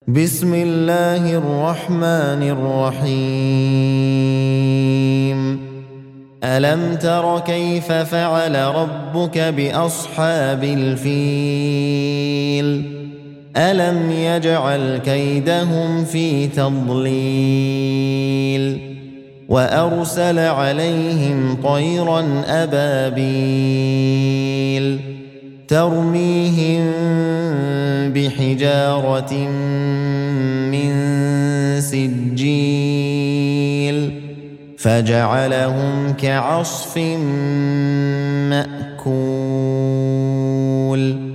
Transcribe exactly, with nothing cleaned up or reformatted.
بسم الله الرحمن الرحيم ألم تر كيف فعل ربك بأصحاب الفيل ألم يجعل كيدهم في تضليل وأرسل عليهم طيرا أبابيل ترميهم بحجارة من سجيل فجعلهم كعصف مأكول